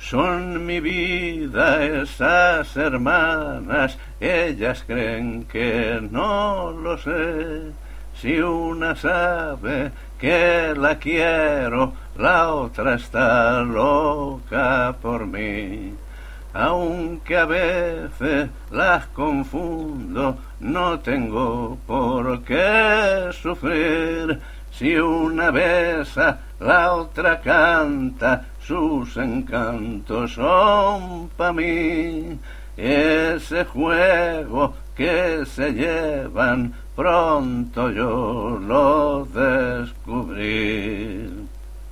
Son mi vida esas hermanas, ellas creen que no lo sé. Si una sabe que la quiero, la otra está loca por mí. Aunque a veces las confundo, no tengo por qué sufrir. Si una besa, la otra canta, sus encantos son pa' mí. Ese juego que se llevan, pronto yo lo descubrí.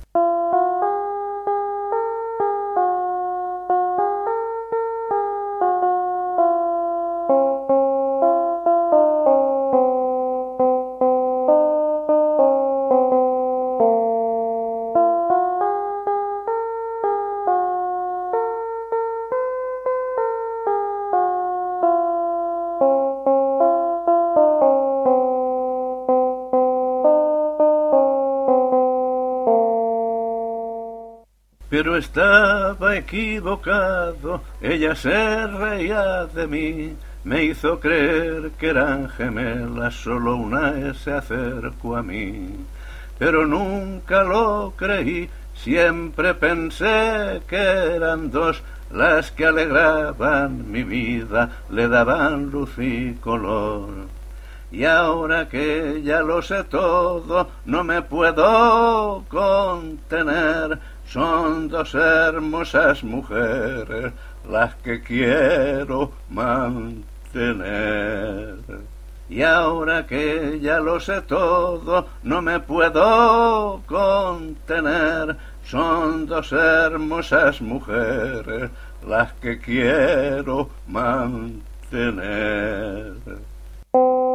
Pero estaba equivocado, ella se reía de mí, me hizo creer que eran gemelas, solo una se acercó a mí. Pero nunca lo creí, siempre pensé que eran dos las que alegraban mi vida, le daban luz y color. Y ahora que ya lo sé todo, no me puedo contener. Son dos hermosas mujeres las que quiero mantener. Y ahora que ya lo sé todo, no me puedo contener. Son dos hermosas mujeres las que quiero mantener.